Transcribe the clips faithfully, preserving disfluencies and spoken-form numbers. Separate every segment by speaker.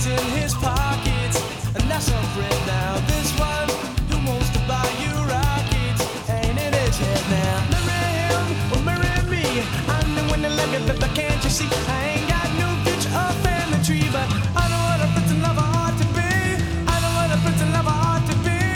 Speaker 1: cards in his pockets, and that's a friend now. This one who wants to buy you rockets ain't in his head now. Marry him or marry me. I'm the one that love you, but can't you see? I ain't got no future or family tree, but I know what a prince and lover ought to be. I know what a prince and lover ought to be.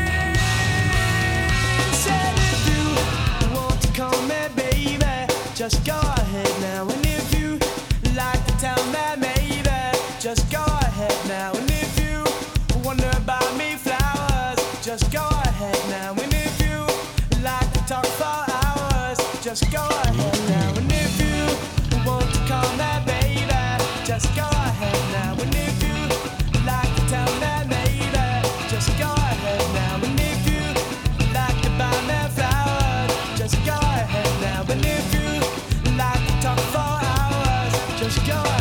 Speaker 1: Said if you want to call me baby, just go ahead now. And if you like to tell me maybe, just go ahead now. And if you wonder about me flowers, just go ahead now. And if you like to talk for hours, just go ahead now. And if you want to call me baby, just go ahead now. And if you like to tell me maybe, just go ahead now. And if you like to buy me flowers, just go ahead now. And if you like to talk for hours, just go